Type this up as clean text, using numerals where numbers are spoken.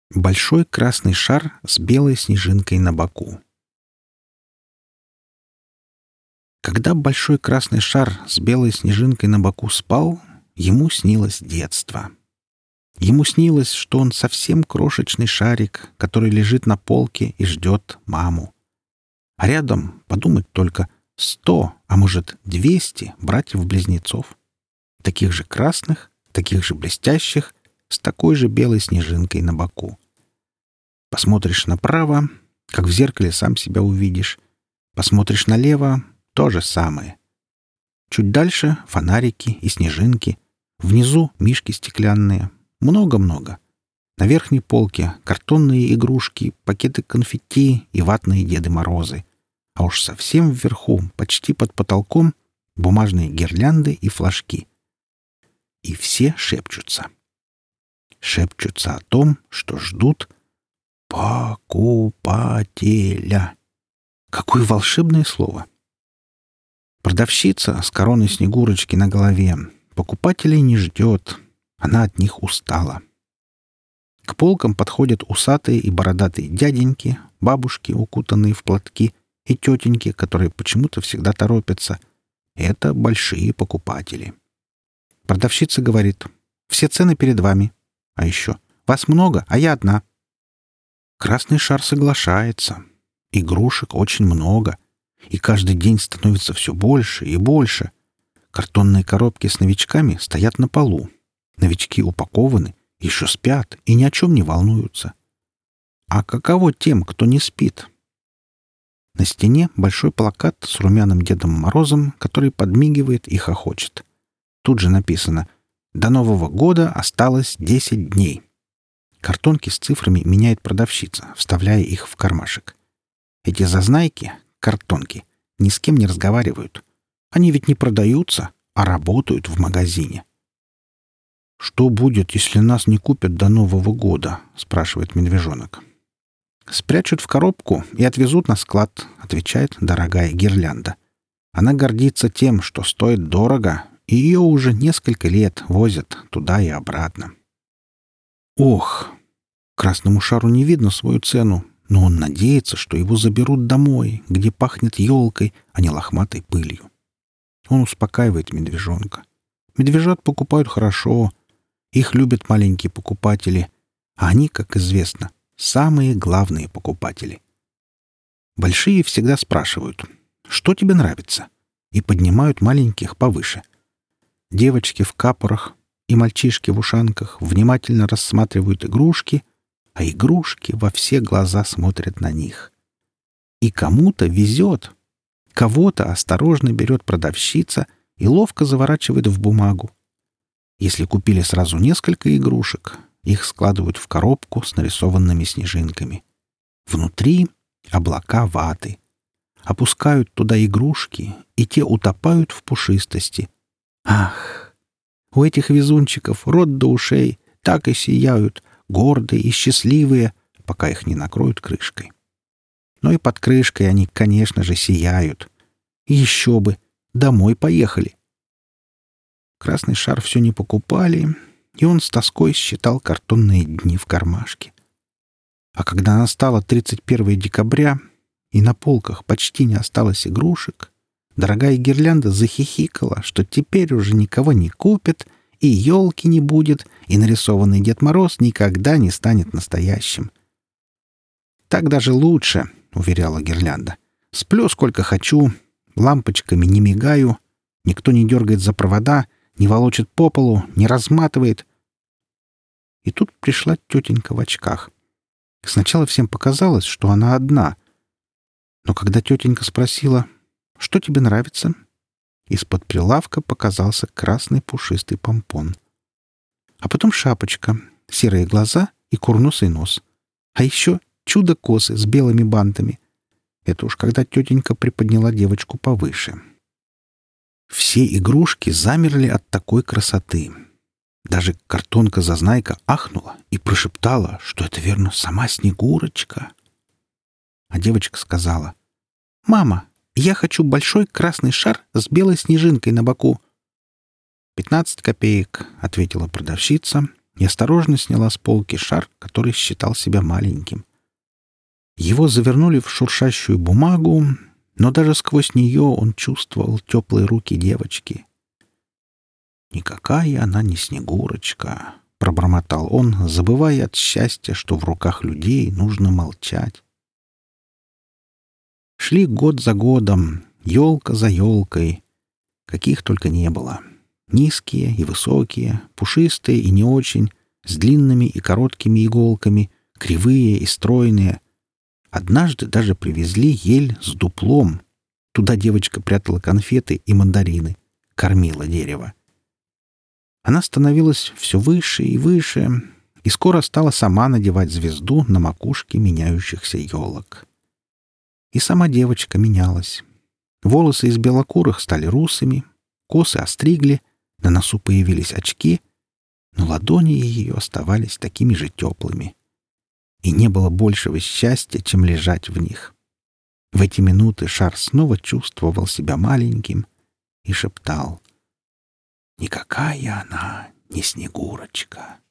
Большой красный шар с белой снежинкой на боку. Когда большой красный шар с белой снежинкой на боку спал, ему снилось детство. Ему снилось, что он совсем крошечный шарик, который лежит на полке и ждет маму. А рядом, подумать только, 100, а может 200 братьев-близнецов. Таких же красных, таких же блестящих, с такой же белой снежинкой на боку. Посмотришь направо, как в зеркале сам себя увидишь. Посмотришь налево — то же самое. Чуть дальше — фонарики и снежинки. Внизу — мишки стеклянные. Много-много. На верхней полке — картонные игрушки, пакеты конфетти и ватные Деды Морозы. А уж совсем вверху, почти под потолком, бумажные гирлянды и флажки. И все шепчутся. Шепчутся о том, что ждут покупателя. Какое волшебное слово! Продавщица с короной Снегурочки на голове покупателей не ждет. Она от них устала. К полкам подходят усатые и бородатые дяденьки, бабушки, укутанные в платки, и тетеньки, которые почему-то всегда торопятся. Это большие покупатели. Продавщица говорит: «Все цены перед вами». А еще: «Вас много, а я одна». Красный шар соглашается. Игрушек очень много. И каждый день становится все больше и больше. Картонные коробки с новичками стоят на полу. Новички упакованы, еще спят и ни о чем не волнуются. А каково тем, кто не спит? На стене большой плакат с румяным Дедом Морозом, который подмигивает и хохочет. Тут же написано: «До Нового года осталось 10 дней». Картонки с цифрами меняет продавщица, вставляя их в кармашек. Эти зазнайки, картонки, ни с кем не разговаривают. Они ведь не продаются, а работают в магазине. «Что будет, если нас не купят до Нового года?» — спрашивает медвежонок. «Спрячут в коробку и отвезут на склад», — отвечает дорогая гирлянда. Она гордится тем, что стоит дорого, и ее уже несколько лет возят туда и обратно. Ох! Красному шару не видно свою цену, но он надеется, что его заберут домой, где пахнет елкой, а не лохматой пылью. Он успокаивает медвежонка. Медвежат покупают хорошо. Их любят маленькие покупатели, а они, как известно, самые главные покупатели. Большие всегда спрашивают: «Что тебе нравится?» и поднимают маленьких повыше. Девочки в капорах и мальчишки в ушанках внимательно рассматривают игрушки, а игрушки во все глаза смотрят на них. И кому-то везет. Кого-то осторожно берет продавщица и ловко заворачивает в бумагу. Если купили сразу несколько игрушек, их складывают в коробку с нарисованными снежинками. Внутри — облака ваты. Опускают туда игрушки, и те утопают в пушистости. Ах! У этих везунчиков рот до ушей, так и сияют, гордые и счастливые, пока их не накроют крышкой. Но и под крышкой они, конечно же, сияют. И еще бы! Домой поехали! Красный шар все не покупали, и он с тоской считал картонные дни в кармашке. А когда настало 31 декабря, и на полках почти не осталось игрушек, дорогая гирлянда захихикала, что теперь уже никого не купят, и елки не будет, и нарисованный Дед Мороз никогда не станет настоящим. «Так даже лучше», — уверяла гирлянда. «Сплю сколько хочу, лампочками не мигаю, никто не дергает за провода, не волочит по полу, не разматывает». И тут пришла тетенька в очках. Сначала всем показалось, что она одна. Но когда тетенька спросила: «Что тебе нравится?», из-под прилавка показался красный пушистый помпон. А потом шапочка, серые глаза и курносый нос. А еще чудо-косы с белыми бантами. Это уж когда тетенька приподняла девочку повыше. Все игрушки замерли от такой красоты. Даже картонка-зазнайка ахнула и прошептала, что это, верно, сама Снегурочка. А девочка сказала: «Мама, я хочу большой красный шар с белой снежинкой на боку». 15 копеек», — ответила продавщица, и осторожно сняла с полки шар, который считал себя маленьким. Его завернули в шуршащую бумагу, но даже сквозь нее он чувствовал теплые руки девочки. «Никакая она не Снегурочка», — пробормотал он, забывая от счастья, что в руках людей нужно молчать. Шли год за годом, елка за елкой. Каких только не было. Низкие и высокие, пушистые и не очень, с длинными и короткими иголками, кривые и стройные. Однажды даже привезли ель с дуплом. Туда девочка прятала конфеты и мандарины, кормила дерево. Она становилась все выше и выше, и скоро стала сама надевать звезду на макушке меняющихся елок. И сама девочка менялась. Волосы из белокурых стали русыми, косы остригли, на носу появились очки, но ладони ее оставались такими же теплыми. И не было большего счастья, чем лежать в них. В эти минуты шар снова чувствовал себя маленьким и шептал: «Никакая она не Снегурочка».